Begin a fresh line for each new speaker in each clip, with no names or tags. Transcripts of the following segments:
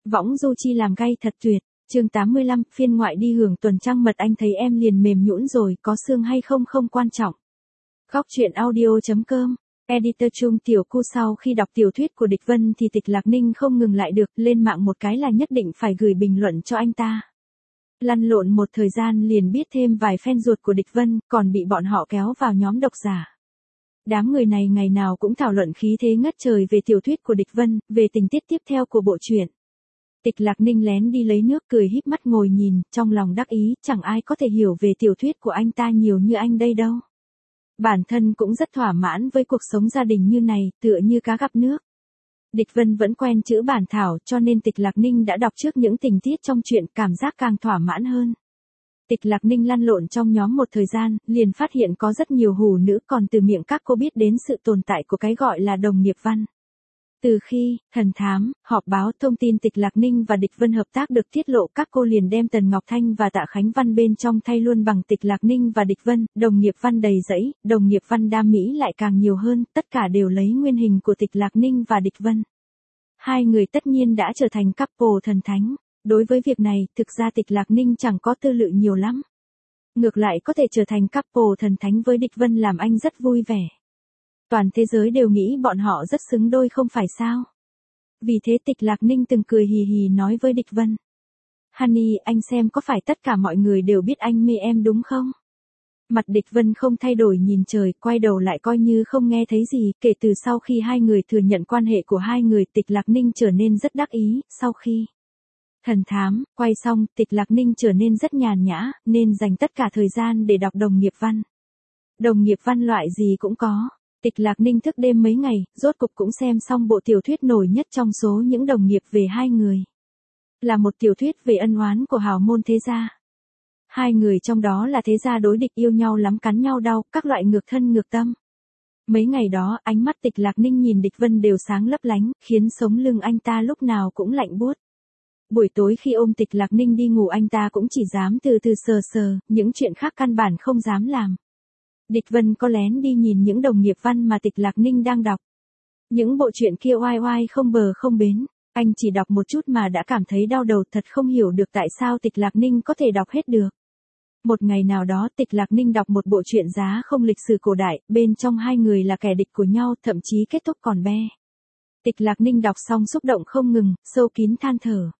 Võng du chi làm gay thật tuyệt. Chương 85, phiên ngoại đi hưởng tuần trăng mật anh thấy em liền mềm nhũn rồi, có xương hay không không quan trọng. Góc truyện audio.com. Editor Trung Tiểu Cu sau khi đọc tiểu thuyết của Địch Vân thì Tịch Lạc Ninh không ngừng lại được, lên mạng một cái là nhất định phải gửi bình luận cho anh ta. Lăn lộn một thời gian liền biết thêm vài fan ruột của Địch Vân, còn bị bọn họ kéo vào nhóm độc giả. Đám người này ngày nào cũng thảo luận khí thế ngất trời về tiểu thuyết của Địch Vân, về tình tiết tiếp theo của bộ truyện. Tịch Lạc Ninh lén đi lấy nước cười híp mắt ngồi nhìn, trong lòng đắc ý, chẳng ai có thể hiểu về tiểu thuyết của anh ta nhiều như anh đây đâu. Bản thân cũng rất thỏa mãn với cuộc sống gia đình như này, tựa như cá gặp nước. Địch Vân vẫn quen chữ bản thảo cho nên Tịch Lạc Ninh đã đọc trước những tình tiết trong truyện, cảm giác càng thỏa mãn hơn. Tịch Lạc Ninh lăn lộn trong nhóm một thời gian, liền phát hiện có rất nhiều hủ nữ, còn từ miệng các cô biết đến sự tồn tại của cái gọi là đồng nghiệp văn. Từ khi Thần Thám họp báo thông tin Tịch Lạc Ninh và Địch Vân hợp tác được tiết lộ, các cô liền đem Tần Ngọc Thanh và Tạ Khánh Văn bên trong thay luôn bằng Tịch Lạc Ninh và Địch Vân, đồng nghiệp văn đầy rẫy, đồng nghiệp văn đam mỹ lại càng nhiều hơn, tất cả đều lấy nguyên hình của Tịch Lạc Ninh và Địch Vân. Hai người tất nhiên đã trở thành couple thần thánh. Đối với việc này, thực ra Tịch Lạc Ninh chẳng có tư lự nhiều lắm. Ngược lại có thể trở thành couple thần thánh với Địch Vân làm anh rất vui vẻ. Toàn thế giới đều nghĩ bọn họ rất xứng đôi không phải sao. Vì thế Tịch Lạc Ninh từng cười hì hì nói với Địch Vân. Honey, anh xem có phải tất cả mọi người đều biết anh mê em đúng không? Mặt Địch Vân không thay đổi nhìn trời, quay đầu lại coi như không nghe thấy gì. Kể từ sau khi hai người thừa nhận quan hệ của hai người, Tịch Lạc Ninh trở nên rất đắc ý. Sau khi Thần Thám quay xong, Tịch Lạc Ninh trở nên rất nhàn nhã, nên dành tất cả thời gian để đọc đồng nghiệp văn. Đồng nghiệp văn loại gì cũng có. Tịch Lạc Ninh thức đêm mấy ngày, rốt cục cũng xem xong bộ tiểu thuyết nổi nhất trong số những đồng nghiệp về hai người. Là một tiểu thuyết về ân oán của hào môn thế gia. Hai người trong đó là thế gia đối địch, yêu nhau lắm, cắn nhau đau, các loại ngược thân ngược tâm. Mấy ngày đó, ánh mắt Tịch Lạc Ninh nhìn Địch Vân đều sáng lấp lánh, khiến sống lưng anh ta lúc nào cũng lạnh buốt. Buổi tối khi ôm Tịch Lạc Ninh đi ngủ, anh ta cũng chỉ dám từ từ sờ sờ, những chuyện khác căn bản không dám làm. Địch Vân có lén đi nhìn những đồng nghiệp văn mà Tịch Lạc Ninh đang đọc. Những bộ truyện kia oai oai không bờ không bến, anh chỉ đọc một chút mà đã cảm thấy đau đầu, thật không hiểu được tại sao Tịch Lạc Ninh có thể đọc hết được. Một ngày nào đó Tịch Lạc Ninh đọc một bộ truyện giá không lịch sử cổ đại, bên trong hai người là kẻ địch của nhau, thậm chí kết thúc còn be. Tịch Lạc Ninh đọc xong xúc động không ngừng, sâu kín than thở.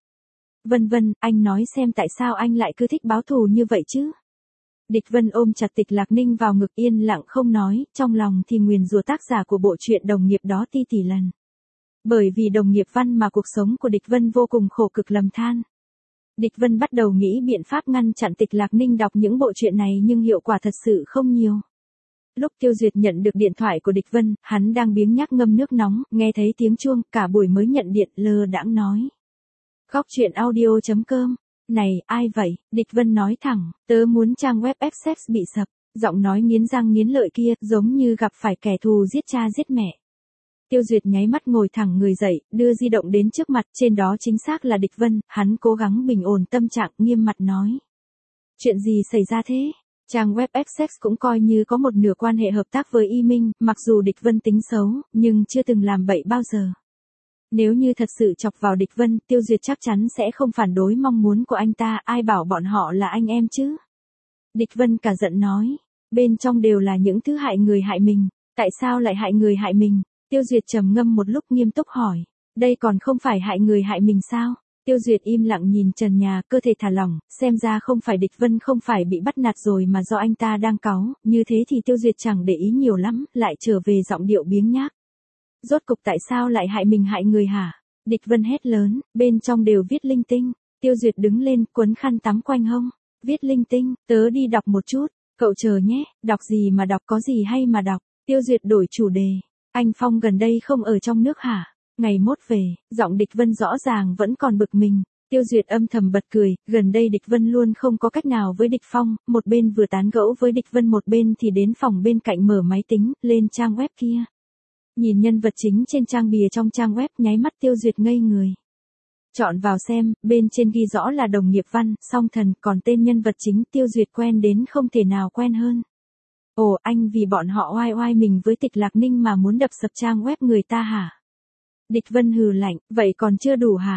Vân, anh nói xem tại sao anh lại cứ thích báo thù như vậy chứ? Địch Vân ôm chặt Tịch Lạc Ninh vào ngực yên lặng không nói, trong lòng thì nguyền rủa tác giả của bộ truyện đồng nghiệp đó tỷ tỷ lần. Bởi vì đồng nghiệp văn mà cuộc sống của Địch Vân vô cùng khổ cực lầm than. Địch Vân bắt đầu nghĩ biện pháp ngăn chặn Tịch Lạc Ninh đọc những bộ truyện này nhưng hiệu quả thật sự không nhiều. Lúc Tiêu Duyệt nhận được điện thoại của Địch Vân, hắn đang biếng nhác ngâm nước nóng, nghe thấy tiếng chuông, cả buổi mới nhận điện, lơ đãng nói. Góc truyện audio.com. Này, ai vậy? Địch Vân nói thẳng, tớ muốn trang web Access bị sập. Giọng nói nghiến răng nghiến lợi kia, giống như gặp phải kẻ thù giết cha giết mẹ. Tiêu Duyệt nháy mắt ngồi thẳng người dậy, đưa di động đến trước mặt, trên đó chính xác là Địch Vân, hắn cố gắng bình ổn tâm trạng, nghiêm mặt nói. Chuyện gì xảy ra thế? Trang web Access cũng coi như có một nửa quan hệ hợp tác với Y Minh, mặc dù Địch Vân tính xấu, nhưng chưa từng làm bậy bao giờ. Nếu như thật sự chọc vào Địch Vân, Tiêu Duyệt chắc chắn sẽ không phản đối mong muốn của anh ta, ai bảo bọn họ là anh em chứ. Địch Vân cả giận nói, bên trong đều là những thứ hại người hại mình, tại sao lại hại người hại mình? Tiêu Duyệt trầm ngâm một lúc nghiêm túc hỏi, đây còn không phải hại người hại mình sao? Tiêu Duyệt im lặng nhìn trần nhà, cơ thể thả lỏng, xem ra không phải Địch Vân không phải bị bắt nạt rồi mà do anh ta đang cáu, như thế thì Tiêu Duyệt chẳng để ý nhiều lắm, lại trở về giọng điệu biếng nhác. Rốt cục tại sao lại hại mình hại người hả? Địch Vân hét lớn, bên trong đều viết linh tinh. Tiêu Duyệt đứng lên, quấn khăn tắm quanh hông. Viết linh tinh, tớ đi đọc một chút. Cậu chờ nhé, đọc gì mà đọc, có gì hay mà đọc. Tiêu Duyệt đổi chủ đề. Anh Phong gần đây không ở trong nước hả? Ngày mốt về, giọng Địch Vân rõ ràng vẫn còn bực mình. Tiêu Duyệt âm thầm bật cười, gần đây Địch Vân luôn không có cách nào với Địch Phong, một bên vừa tán gẫu với Địch Vân một bên thì đến phòng bên cạnh mở máy tính, lên trang web kia. Nhìn nhân vật chính trên trang bìa trong trang web, nháy mắt Tiêu Duyệt ngây người. Chọn vào xem, bên trên ghi rõ là đồng nghiệp văn, song thần, còn tên nhân vật chính Tiêu Duyệt quen đến không thể nào quen hơn. Ồ, anh vì bọn họ oai oai mình với Tịch Lạc Ninh mà muốn đập sập trang web người ta hả? Địch Vân hừ lạnh, vậy còn chưa đủ hả?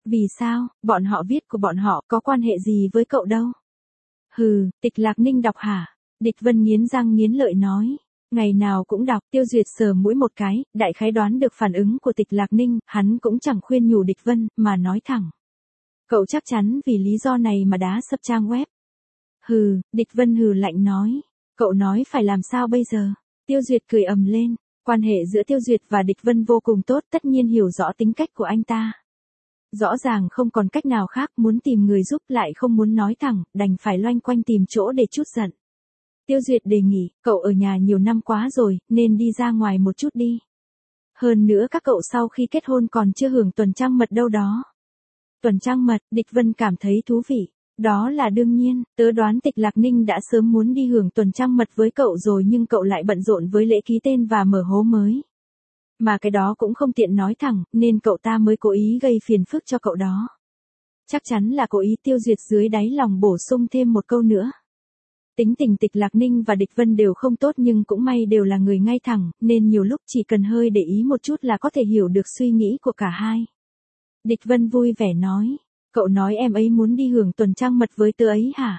Vì sao, bọn họ viết của bọn họ có quan hệ gì với cậu đâu? Hừ, Tịch Lạc Ninh đọc hả? Địch Vân nghiến răng nghiến lợi nói. Ngày nào cũng đọc, Tiêu Duyệt sờ mũi một cái, đại khái đoán được phản ứng của Tịch Lạc Ninh, hắn cũng chẳng khuyên nhủ Địch Vân, mà nói thẳng. Cậu chắc chắn vì lý do này mà đá sập trang web. Hừ, Địch Vân hừ lạnh nói. Cậu nói phải làm sao bây giờ? Tiêu Duyệt cười ầm lên. Quan hệ giữa Tiêu Duyệt và Địch Vân vô cùng tốt, tất nhiên hiểu rõ tính cách của anh ta. Rõ ràng không còn cách nào khác, muốn tìm người giúp lại không muốn nói thẳng, đành phải loanh quanh tìm chỗ để trút giận. Tiêu Duyệt đề nghị, cậu ở nhà nhiều năm quá rồi, nên đi ra ngoài một chút đi. Hơn nữa các cậu sau khi kết hôn còn chưa hưởng tuần trăng mật đâu đó. Tuần trăng mật, Địch Vân cảm thấy thú vị. Đó là đương nhiên, tớ đoán Tịch Lạc Ninh đã sớm muốn đi hưởng tuần trăng mật với cậu rồi nhưng cậu lại bận rộn với lễ ký tên và mở hố mới. Mà cái đó cũng không tiện nói thẳng, nên cậu ta mới cố ý gây phiền phức cho cậu đó. Chắc chắn là cố ý. Tiêu Duyệt dưới đáy lòng bổ sung thêm một câu nữa. Tính tình Tịch Lạc Ninh và Địch Vân đều không tốt nhưng cũng may đều là người ngay thẳng, nên nhiều lúc chỉ cần hơi để ý một chút là có thể hiểu được suy nghĩ của cả hai. Địch Vân vui vẻ nói, cậu nói em ấy muốn đi hưởng tuần trăng mật với tớ ấy hả?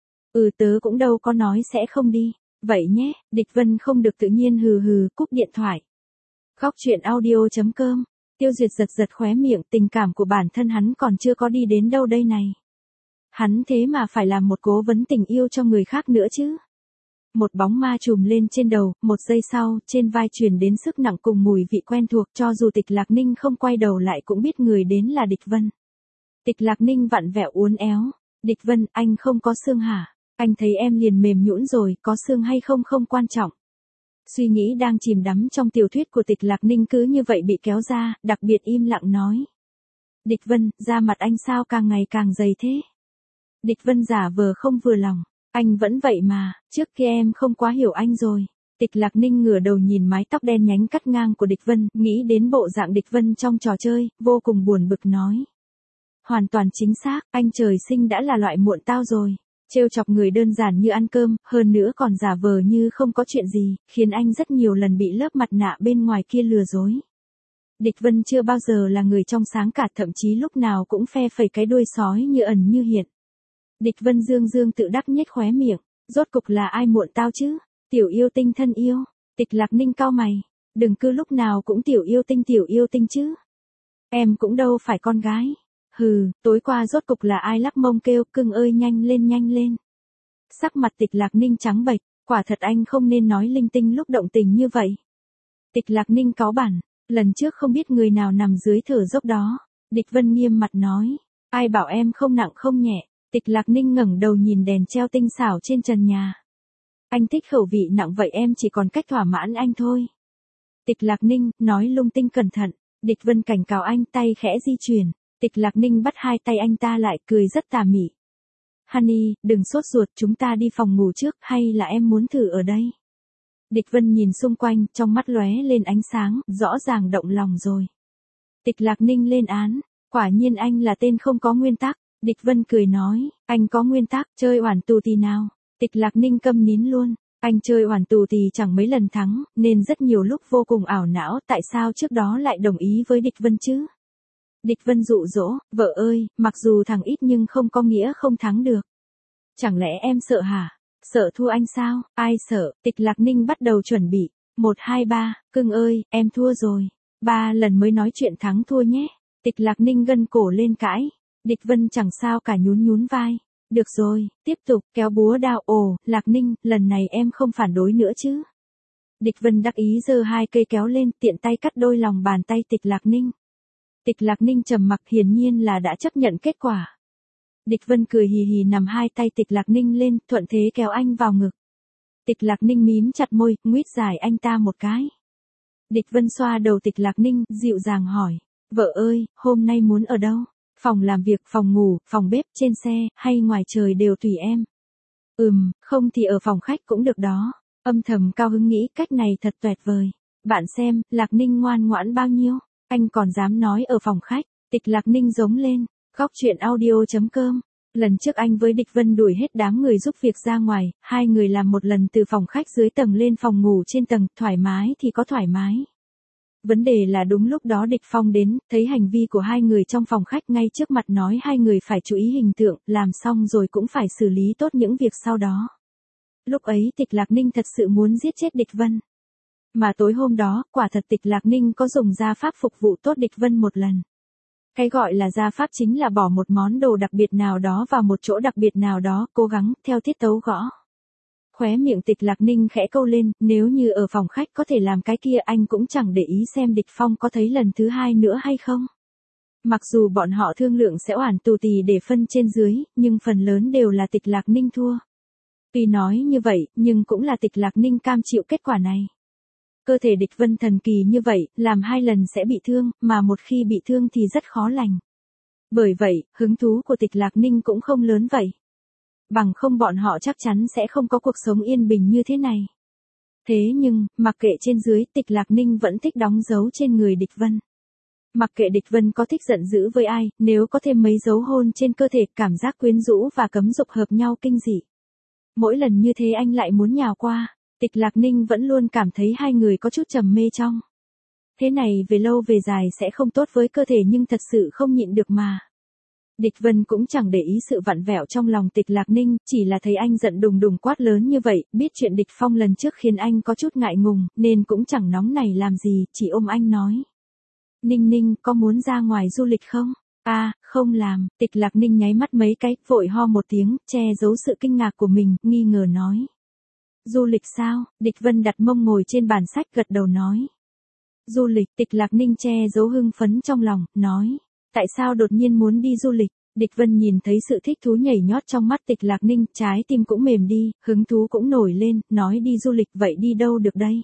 Tớ cũng đâu có nói sẽ không đi. Vậy nhé, Địch Vân không được tự nhiên hừ hừ, cúp điện thoại. Góc truyện audio.com, Tiêu Duyệt giật giật khóe miệng, tình cảm của bản thân hắn còn chưa có đi đến đâu đây này. Hắn thế mà phải làm một cố vấn tình yêu cho người khác nữa chứ. Một bóng ma trùm lên trên đầu, một giây sau, trên vai truyền đến sức nặng cùng mùi vị quen thuộc, cho dù Tịch Lạc Ninh không quay đầu lại cũng biết người đến là Địch Vân. Tịch Lạc Ninh vặn vẹo uốn éo. Địch Vân, anh không có xương hả? Anh thấy em liền mềm nhũn rồi, có xương hay không không quan trọng. Suy nghĩ đang chìm đắm trong tiểu thuyết của Tịch Lạc Ninh cứ như vậy bị kéo ra, đặc biệt im lặng nói. Địch Vân, da mặt anh sao càng ngày càng dày thế? Địch Vân giả vờ không vừa lòng. Anh vẫn vậy mà, trước kia em không quá hiểu anh rồi. Tịch Lạc Ninh ngửa đầu nhìn mái tóc đen nhánh cắt ngang của Địch Vân, nghĩ đến bộ dạng Địch Vân trong trò chơi, vô cùng buồn bực nói. Hoàn toàn chính xác, anh trời sinh đã là loại muộn tao rồi. Trêu chọc người đơn giản như ăn cơm, hơn nữa còn giả vờ như không có chuyện gì, khiến anh rất nhiều lần bị lớp mặt nạ bên ngoài kia lừa dối. Địch Vân chưa bao giờ là người trong sáng cả, thậm chí lúc nào cũng phe phẩy cái đuôi sói như ẩn như hiện. Địch Vân dương dương tự đắc nhếch khóe miệng, rốt cục là ai muộn tao chứ? Tiểu yêu tinh thân yêu. Tịch Lạc Ninh cau mày, đừng cứ lúc nào cũng tiểu yêu tinh chứ. Em cũng đâu phải con gái. Hừ, tối qua rốt cục là ai lắc mông kêu, cưng ơi nhanh lên nhanh lên. Sắc mặt Tịch Lạc Ninh trắng bệch, quả thật anh không nên nói linh tinh lúc động tình như vậy. Tịch Lạc Ninh cáu bản, lần trước không biết người nào nằm dưới thở dốc đó. Địch Vân nghiêm mặt nói, ai bảo em không nặng không nhẹ. Tịch Lạc Ninh ngẩng đầu nhìn đèn treo tinh xảo trên trần nhà. Anh thích khẩu vị nặng vậy em chỉ còn cách thỏa mãn anh thôi. Tịch Lạc Ninh, nói lung tinh cẩn thận. Địch Vân cảnh cáo anh, tay khẽ di chuyển. Tịch Lạc Ninh bắt hai tay anh ta lại, cười rất tà mị. Honey, đừng sốt ruột, chúng ta đi phòng ngủ trước, hay là em muốn thử ở đây? Địch Vân nhìn xung quanh, trong mắt lóe lên ánh sáng, rõ ràng động lòng rồi. Tịch Lạc Ninh lên án, quả nhiên anh là tên không có nguyên tắc. Địch Vân cười nói, anh có nguyên tắc, chơi oản tù tì nào. Tịch Lạc Ninh câm nín luôn, anh chơi oản tù tì chẳng mấy lần thắng, nên rất nhiều lúc vô cùng ảo não, tại sao trước đó lại đồng ý với Địch Vân chứ? Địch Vân dụ dỗ, vợ ơi, mặc dù thắng ít nhưng không có nghĩa không thắng được. Chẳng lẽ em sợ hả? Sợ thua anh sao? Ai sợ? Tịch Lạc Ninh bắt đầu chuẩn bị. 1, 2, 3, cưng ơi, em thua rồi. 3 lần mới nói chuyện thắng thua nhé. Tịch Lạc Ninh gân cổ lên cãi. Địch Vân chẳng sao cả nhún nhún vai. Được rồi, tiếp tục, kéo búa đao. Ồ, Lạc Ninh, lần này em không phản đối nữa chứ? Địch Vân đắc ý giơ hai cây kéo lên, tiện tay cắt đôi lòng bàn tay Tịch Lạc Ninh. Tịch Lạc Ninh trầm mặc, hiển nhiên là đã chấp nhận kết quả. Địch Vân cười hì hì nằm hai tay Tịch Lạc Ninh lên, thuận thế kéo anh vào ngực. Tịch Lạc Ninh mím chặt môi, nguýt dài anh ta một cái. Địch Vân xoa đầu Tịch Lạc Ninh, dịu dàng hỏi, vợ ơi, hôm nay muốn ở đâu? Phòng làm việc, phòng ngủ, phòng bếp, trên xe, hay ngoài trời đều tùy em. Không thì ở phòng khách cũng được đó. Âm thầm cao hứng nghĩ cách này thật tuyệt vời. Bạn xem, Lạc Ninh ngoan ngoãn bao nhiêu. Anh còn dám nói ở phòng khách. Tịch Lạc Ninh giống lên. Góc truyện audio.com. Lần trước anh với Địch Vân đuổi hết đám người giúp việc ra ngoài, hai người làm một lần từ phòng khách dưới tầng lên phòng ngủ trên tầng, thoải mái thì có thoải mái. Vấn đề là đúng lúc đó Địch Phong đến, thấy hành vi của hai người trong phòng khách ngay trước mặt nói hai người phải chú ý hình tượng, làm xong rồi cũng phải xử lý tốt những việc sau đó. Lúc ấy Tịch Lạc Ninh thật sự muốn giết chết Địch Vân. Mà tối hôm đó, quả thật Tịch Lạc Ninh có dùng gia pháp phục vụ tốt Địch Vân một lần. Cái gọi là gia pháp chính là bỏ một món đồ đặc biệt nào đó vào một chỗ đặc biệt nào đó, cố gắng, theo tiết tấu gõ. Khóe miệng Tịch Lạc Ninh khẽ câu lên, nếu như ở phòng khách có thể làm cái kia anh cũng chẳng để ý xem Địch Phong có thấy lần thứ hai nữa hay không. Mặc dù bọn họ thương lượng sẽ oản tù tì để phân trên dưới, nhưng phần lớn đều là Tịch Lạc Ninh thua. Tuy nói như vậy, nhưng cũng là Tịch Lạc Ninh cam chịu kết quả này. Cơ thể Địch Vân thần kỳ như vậy, làm 2 lần sẽ bị thương, mà một khi bị thương thì rất khó lành. Bởi vậy, hứng thú của Tịch Lạc Ninh cũng không lớn vậy. Bằng không bọn họ chắc chắn sẽ không có cuộc sống yên bình như thế này. Thế nhưng, mặc kệ trên dưới, Tịch Lạc Ninh vẫn thích đóng dấu trên người Địch Vân. Mặc kệ Địch Vân có thích giận dữ với ai, nếu có thêm mấy dấu hôn trên cơ thể, cảm giác quyến rũ và cấm dục hợp nhau kinh dị. Mỗi lần như thế anh lại muốn nhào qua, Tịch Lạc Ninh vẫn luôn cảm thấy hai người có chút trầm mê trong. Thế này về lâu về dài sẽ không tốt với cơ thể nhưng thật sự không nhịn được mà. Địch Vân cũng chẳng để ý sự vặn vẹo trong lòng Tịch Lạc Ninh, chỉ là thấy anh giận đùng đùng quát lớn như vậy, biết chuyện Địch Phong lần trước khiến anh có chút ngại ngùng, nên cũng chẳng nóng nảy làm gì, chỉ ôm anh nói. Ninh Ninh, có muốn ra ngoài du lịch không? Không làm, Tịch Lạc Ninh nháy mắt mấy cái, vội ho một tiếng, che giấu sự kinh ngạc của mình, nghi ngờ nói. Du lịch sao? Địch Vân đặt mông ngồi trên bàn sách gật đầu nói. Du lịch, Tịch Lạc Ninh che giấu hưng phấn trong lòng, nói. Tại sao đột nhiên muốn đi du lịch? Địch Vân nhìn thấy sự thích thú nhảy nhót trong mắt Tịch Lạc Ninh, trái tim cũng mềm đi, hứng thú cũng nổi lên, nói đi du lịch vậy đi đâu được đây?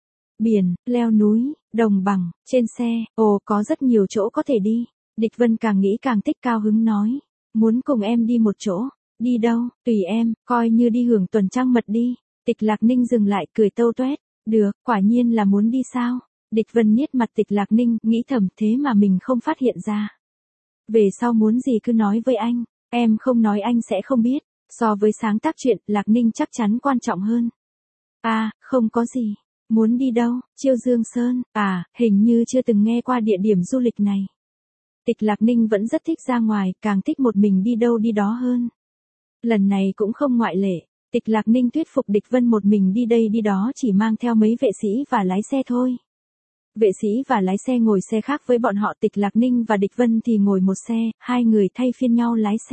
Biển, leo núi, đồng bằng, trên xe, có rất nhiều chỗ có thể đi. Địch Vân càng nghĩ càng thích cao hứng nói. Muốn cùng em đi một chỗ, đi đâu, tùy em, coi như đi hưởng tuần trăng mật đi. Tịch Lạc Ninh dừng lại cười tâu tuét, được, quả nhiên là muốn đi sao? Địch Vân niết mặt Tịch Lạc Ninh, nghĩ thầm thế mà mình không phát hiện ra. Về sau muốn gì cứ nói với anh, em không nói anh sẽ không biết, so với sáng tác chuyện, Lạc Ninh chắc chắn quan trọng hơn. Không có gì, muốn đi đâu, Chiêu Dương Sơn, hình như chưa từng nghe qua địa điểm du lịch này. Tịch Lạc Ninh vẫn rất thích ra ngoài, càng thích một mình đi đâu đi đó hơn. Lần này cũng không ngoại lệ. Tịch Lạc Ninh thuyết phục Địch Vân một mình đi đây đi đó chỉ mang theo mấy vệ sĩ và lái xe thôi. Vệ sĩ và lái xe ngồi xe khác với bọn họ, Tịch Lạc Ninh và Địch Vân thì ngồi một xe, hai người thay phiên nhau lái xe.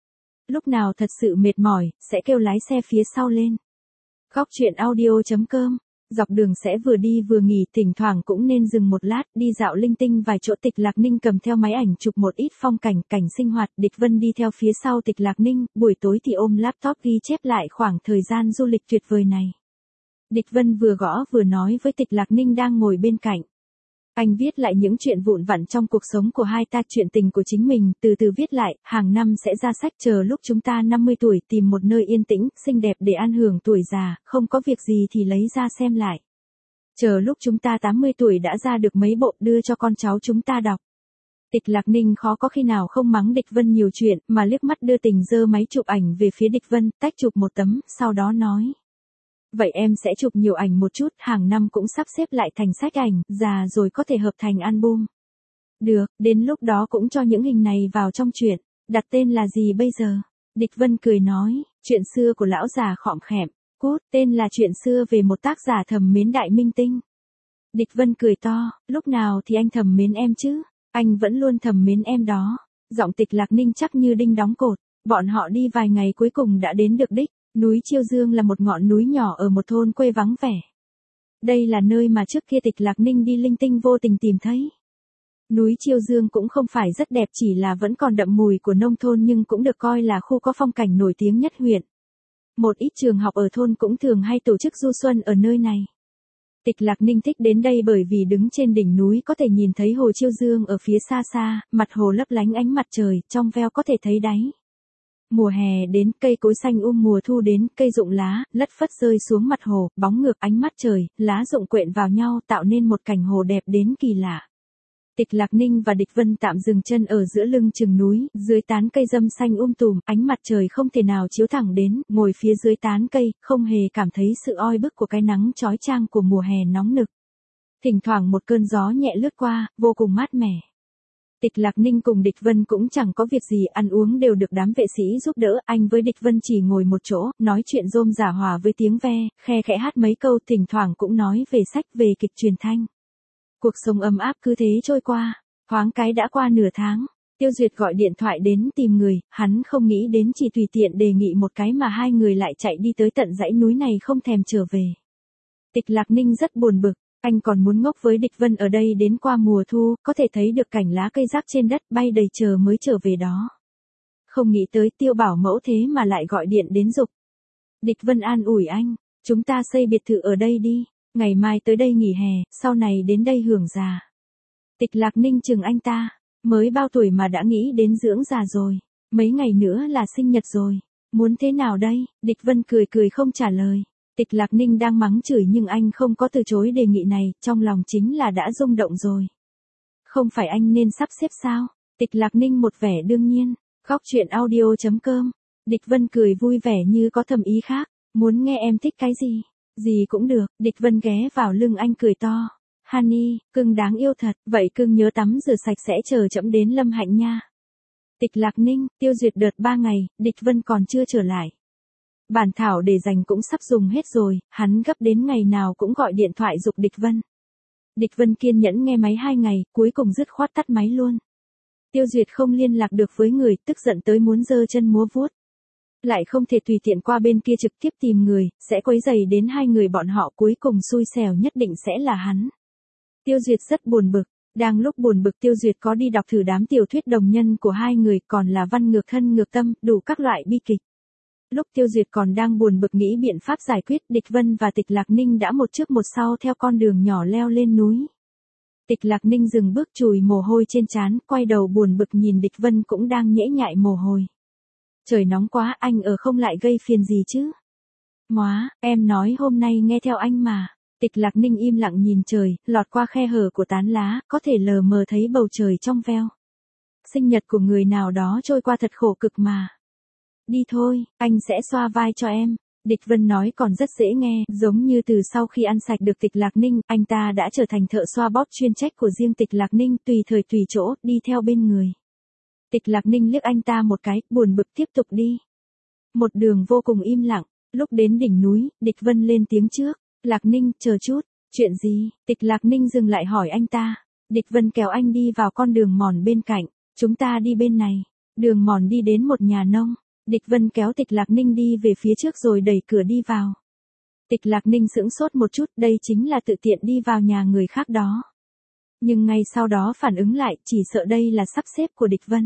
Lúc nào thật sự mệt mỏi, sẽ kêu lái xe phía sau lên. Góc truyện audio.com, dọc đường sẽ vừa đi vừa nghỉ, thỉnh thoảng cũng nên dừng một lát, đi dạo linh tinh vài chỗ. Tịch Lạc Ninh cầm theo máy ảnh chụp một ít phong cảnh, cảnh sinh hoạt, Địch Vân đi theo phía sau Tịch Lạc Ninh, buổi tối thì ôm laptop ghi chép lại khoảng thời gian du lịch tuyệt vời này. Địch Vân vừa gõ vừa nói với Tịch Lạc Ninh đang ngồi bên cạnh. Anh viết lại những chuyện vụn vặt trong cuộc sống của hai ta, chuyện tình của chính mình, từ từ viết lại, hàng năm sẽ ra sách, chờ lúc chúng ta 50 tuổi tìm một nơi yên tĩnh, xinh đẹp để an hưởng tuổi già, không có việc gì thì lấy ra xem lại. Chờ lúc chúng ta 80 tuổi đã ra được mấy bộ, đưa cho con cháu chúng ta đọc. Tịch Lạc Ninh khó có khi nào không mắng Địch Vân nhiều chuyện, mà liếc mắt đưa tình giơ máy chụp ảnh về phía Địch Vân, tách chụp một tấm, sau đó nói. Vậy em sẽ chụp nhiều ảnh một chút, hàng năm cũng sắp xếp lại thành sách ảnh, già rồi có thể hợp thành album. Được, đến lúc đó cũng cho những hình này vào trong truyện, đặt tên là gì bây giờ? Địch Vân cười nói, chuyện xưa của lão già khọm khẹm, cút, tên là chuyện xưa về một tác giả thầm mến đại minh tinh. Địch Vân cười to, lúc nào thì anh thầm mến em chứ, anh vẫn luôn thầm mến em đó. Giọng Tịch Lạc Ninh chắc như đinh đóng cột, bọn họ đi vài ngày cuối cùng đã đến được đích. Núi Chiêu Dương là một ngọn núi nhỏ ở một thôn quê vắng vẻ. Đây là nơi mà trước kia Tịch Lạc Ninh đi linh tinh vô tình tìm thấy. Núi Chiêu Dương cũng không phải rất đẹp, chỉ là vẫn còn đậm mùi của nông thôn, nhưng cũng được coi là khu có phong cảnh nổi tiếng nhất huyện. Một ít trường học ở thôn cũng thường hay tổ chức du xuân ở nơi này. Tịch Lạc Ninh thích đến đây bởi vì đứng trên đỉnh núi có thể nhìn thấy hồ Chiêu Dương ở phía xa xa, mặt hồ lấp lánh ánh mặt trời, trong veo có thể thấy đáy. Mùa hè đến, cây cối xanh mùa thu đến, cây rụng lá, lất phất rơi xuống mặt hồ, bóng ngược ánh mắt trời, lá rụng quện vào nhau tạo nên một cảnh hồ đẹp đến kỳ lạ. Tịch Lạc Ninh và Địch Vân tạm dừng chân ở giữa lưng chừng núi, dưới tán cây râm xanh tùm, ánh mặt trời không thể nào chiếu thẳng đến, ngồi phía dưới tán cây, không hề cảm thấy sự oi bức của cái nắng chói chang của mùa hè nóng nực. Thỉnh thoảng một cơn gió nhẹ lướt qua, vô cùng mát mẻ. Tịch Lạc Ninh cùng Địch Vân cũng chẳng có việc gì, ăn uống đều được đám vệ sĩ giúp đỡ, anh với Địch Vân chỉ ngồi một chỗ, nói chuyện rôm rả hòa với tiếng ve, khe khẽ hát mấy câu, thỉnh thoảng cũng nói về sách, về kịch truyền thanh. Cuộc sống ấm áp cứ thế trôi qua, thoáng cái đã qua nửa tháng. Tiêu Duyệt gọi điện thoại đến tìm người, hắn không nghĩ đến chỉ tùy tiện đề nghị một cái mà hai người lại chạy đi tới tận dãy núi này không thèm trở về. Tịch Lạc Ninh rất buồn bực, anh còn muốn ngốc với Địch Vân ở đây đến qua mùa thu, có thể thấy được cảnh lá cây rác trên đất bay đầy chờ mới trở về đó. Không nghĩ tới Tiêu Bảo Mẫu thế mà lại gọi điện đến giục. Địch Vân an ủi anh, chúng ta xây biệt thự ở đây đi, ngày mai tới đây nghỉ hè, sau này đến đây hưởng già. Tịch Lạc Ninh chừng anh ta, mới bao tuổi mà đã nghĩ đến dưỡng già rồi, mấy ngày nữa là sinh nhật rồi, muốn thế nào đây? Địch Vân cười cười không trả lời. Tịch Lạc Ninh đang mắng chửi nhưng anh không có từ chối đề nghị này, trong lòng chính là đã rung động rồi. Không phải anh nên sắp xếp sao? Tịch Lạc Ninh một vẻ đương nhiên. Góc truyện audio.com. Địch Vân cười vui vẻ như có thầm ý khác, muốn nghe em thích cái gì? Gì cũng được. Địch Vân ghé vào lưng anh cười to. Honey, cưng đáng yêu thật, vậy cưng nhớ tắm rửa sạch sẽ chờ trẫm đến Lâm Hạnh nha. Tịch Lạc Ninh, Tiêu Duyệt đợt 3 ngày, Địch Vân còn chưa trở lại. Bản thảo để dành cũng sắp dùng hết rồi, hắn gấp đến ngày nào cũng gọi điện thoại giục Địch Vân. Địch Vân kiên nhẫn nghe máy 2 ngày, cuối cùng dứt khoát tắt máy luôn. Tiêu Duyệt không liên lạc được với người, tức giận tới muốn giơ chân múa vuốt. Lại không thể tùy tiện qua bên kia trực tiếp tìm người, sẽ quấy rầy đến hai người bọn họ, cuối cùng xui xẻo nhất định sẽ là hắn. Tiêu Duyệt rất buồn bực, đang lúc buồn bực Tiêu Duyệt có đi đọc thử đám tiểu thuyết đồng nhân của hai người, còn là văn ngược thân ngược tâm, đủ các loại bi kịch. Lúc Tiêu Duyệt còn đang buồn bực nghĩ biện pháp giải quyết, Địch Vân và Tịch Lạc Ninh đã một trước một sau theo con đường nhỏ leo lên núi. Tịch Lạc Ninh dừng bước chùi mồ hôi trên trán, quay đầu buồn bực nhìn Địch Vân cũng đang nhễ nhại mồ hôi. Trời nóng quá, anh ở không lại gây phiền gì chứ? Móa, em nói hôm nay nghe theo anh mà. Tịch Lạc Ninh im lặng nhìn trời, lọt qua khe hở của tán lá, có thể lờ mờ thấy bầu trời trong veo. Sinh nhật của người nào đó trôi qua thật khổ cực mà. Đi thôi, anh sẽ xoa vai cho em. Địch Vân nói còn rất dễ nghe, giống như từ sau khi ăn sạch được Tịch Lạc Ninh, anh ta đã trở thành thợ xoa bóp chuyên trách của riêng Tịch Lạc Ninh, tùy thời tùy chỗ, đi theo bên người. Tịch Lạc Ninh liếc anh ta một cái, buồn bực tiếp tục đi. Một đường vô cùng im lặng, lúc đến đỉnh núi, Địch Vân lên tiếng trước. Lạc Ninh, chờ chút, chuyện gì? Tịch Lạc Ninh dừng lại hỏi anh ta. Địch Vân kéo anh đi vào con đường mòn bên cạnh, chúng ta đi bên này. Đường mòn đi đến một nhà nông. Địch Vân kéo Tịch Lạc Ninh đi về phía trước rồi đẩy cửa đi vào. Tịch Lạc Ninh sững sốt một chút, đây chính là tự tiện đi vào nhà người khác đó. Nhưng ngay sau đó phản ứng lại, chỉ sợ đây là sắp xếp của Địch Vân.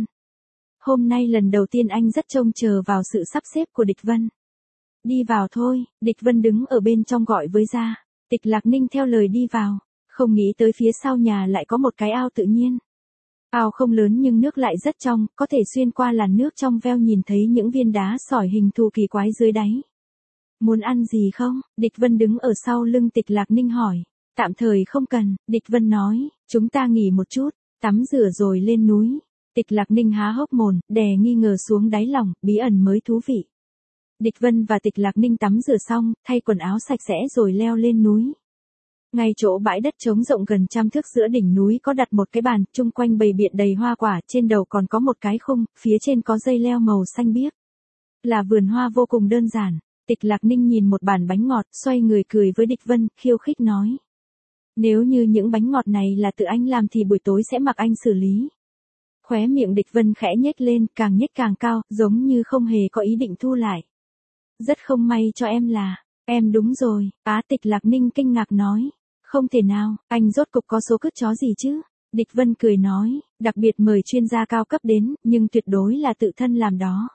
Hôm nay lần đầu tiên anh rất trông chờ vào sự sắp xếp của Địch Vân. Đi vào thôi, Địch Vân đứng ở bên trong gọi với ra. Tịch Lạc Ninh theo lời đi vào, không nghĩ tới phía sau nhà lại có một cái ao tự nhiên. Ao không lớn nhưng nước lại rất trong, có thể xuyên qua làn nước trong veo nhìn thấy những viên đá sỏi hình thù kỳ quái dưới đáy. Muốn ăn gì không? Địch Vân đứng ở sau lưng Tịch Lạc Ninh hỏi. Tạm thời không cần, Địch Vân nói, chúng ta nghỉ một chút, tắm rửa rồi lên núi. Tịch Lạc Ninh há hốc mồm, đè nghi ngờ xuống đáy lòng, bí ẩn mới thú vị. Địch Vân và Tịch Lạc Ninh tắm rửa xong, thay quần áo sạch sẽ rồi leo lên núi. Ngay chỗ bãi đất trống rộng gần 100 thước giữa đỉnh núi có đặt một cái bàn, chung quanh bày biện đầy hoa quả, trên đầu còn có một cái khung, phía trên có dây leo màu xanh biếc. Là vườn hoa vô cùng đơn giản. Tịch Lạc Ninh nhìn một bàn bánh ngọt, xoay người cười với Địch Vân, khiêu khích nói. Nếu như những bánh ngọt này là tự anh làm thì buổi tối sẽ mặc anh xử lý. Khóe miệng Địch Vân khẽ nhếch lên, càng nhếch càng cao, giống như không hề có ý định thu lại. Rất không may cho em là, em đúng rồi, Tịch Lạc Ninh kinh ngạc nói. Không thể nào, anh rốt cục có số cứt chó gì chứ? Địch Vân cười nói, đặc biệt mời chuyên gia cao cấp đến, nhưng tuyệt đối là tự thân làm đó.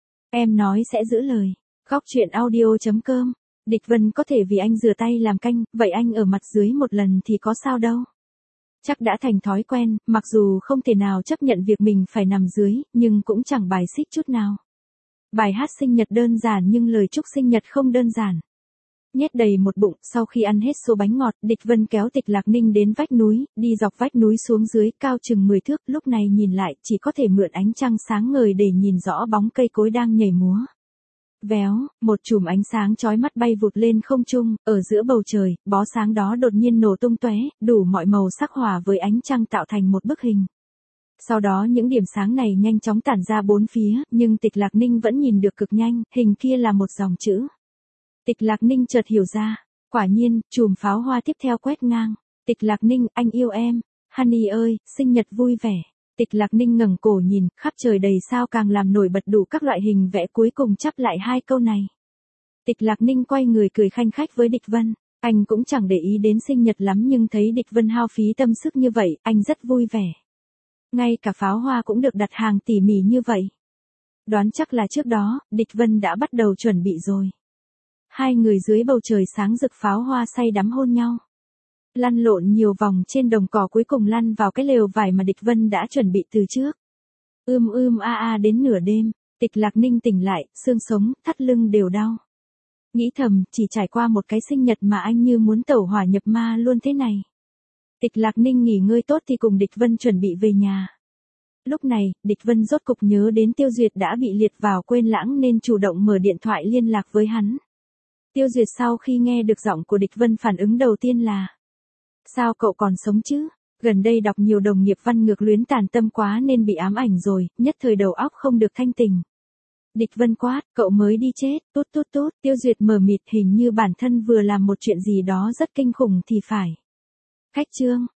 Em nói sẽ giữ lời. Góc truyện audio.com. Địch Vân có thể vì anh rửa tay làm canh, vậy anh ở mặt dưới một lần thì có sao đâu. Chắc đã thành thói quen, mặc dù không thể nào chấp nhận việc mình phải nằm dưới, nhưng cũng chẳng bài xích chút nào. Bài hát sinh nhật đơn giản nhưng lời chúc sinh nhật không đơn giản. Nhét đầy một bụng, sau khi ăn hết số bánh ngọt, Địch Vân kéo Tịch Lạc Ninh đến vách núi, đi dọc vách núi xuống dưới, cao chừng 10 thước, lúc này nhìn lại, chỉ có thể mượn ánh trăng sáng ngời để nhìn rõ bóng cây cối đang nhảy múa. Véo, một chùm ánh sáng chói mắt bay vụt lên không trung, ở giữa bầu trời, bó sáng đó đột nhiên nổ tung tóe, đủ mọi màu sắc hòa với ánh trăng tạo thành một bức hình. Sau đó những điểm sáng này nhanh chóng tản ra bốn phía, nhưng Tịch Lạc Ninh vẫn nhìn được cực nhanh, hình kia là một dòng chữ. Tịch Lạc Ninh chợt hiểu ra, quả nhiên, chùm pháo hoa tiếp theo quét ngang. Tịch Lạc Ninh, anh yêu em. Honey ơi, sinh nhật vui vẻ. Tịch Lạc Ninh ngẩng cổ nhìn, khắp trời đầy sao càng làm nổi bật đủ các loại hình vẽ, cuối cùng chắp lại hai câu này. Tịch Lạc Ninh quay người cười khanh khách với Địch Vân. Anh cũng chẳng để ý đến sinh nhật lắm nhưng thấy Địch Vân hao phí tâm sức như vậy, anh rất vui vẻ. Ngay cả pháo hoa cũng được đặt hàng tỉ mỉ như vậy. Đoán chắc là trước đó, Địch Vân đã bắt đầu chuẩn bị rồi. Hai người dưới bầu trời sáng rực pháo hoa say đắm hôn nhau. Lăn lộn nhiều vòng trên đồng cỏ cuối cùng lăn vào cái lều vải mà Địch Vân đã chuẩn bị từ trước. Đến nửa đêm, Tịch Lạc Ninh tỉnh lại, xương sống, thắt lưng đều đau. Nghĩ thầm, chỉ trải qua một cái sinh nhật mà anh như muốn tẩu hỏa nhập ma luôn thế này. Tịch Lạc Ninh nghỉ ngơi tốt thì cùng Địch Vân chuẩn bị về nhà. Lúc này, Địch Vân rốt cục nhớ đến Tiêu Duyệt đã bị liệt vào quên lãng nên chủ động mở điện thoại liên lạc với hắn. Tiêu Duyệt sau khi nghe được giọng của Địch Vân phản ứng đầu tiên là: sao cậu còn sống chứ? Gần đây đọc nhiều đồng nghiệp văn ngược luyến tàn tâm quá nên bị ám ảnh rồi, nhất thời đầu óc không được thanh tình. Địch Vân quát, cậu mới đi chết, tốt. Tiêu Duyệt mờ mịt, hình như bản thân vừa làm một chuyện gì đó rất kinh khủng thì phải. Khách trương,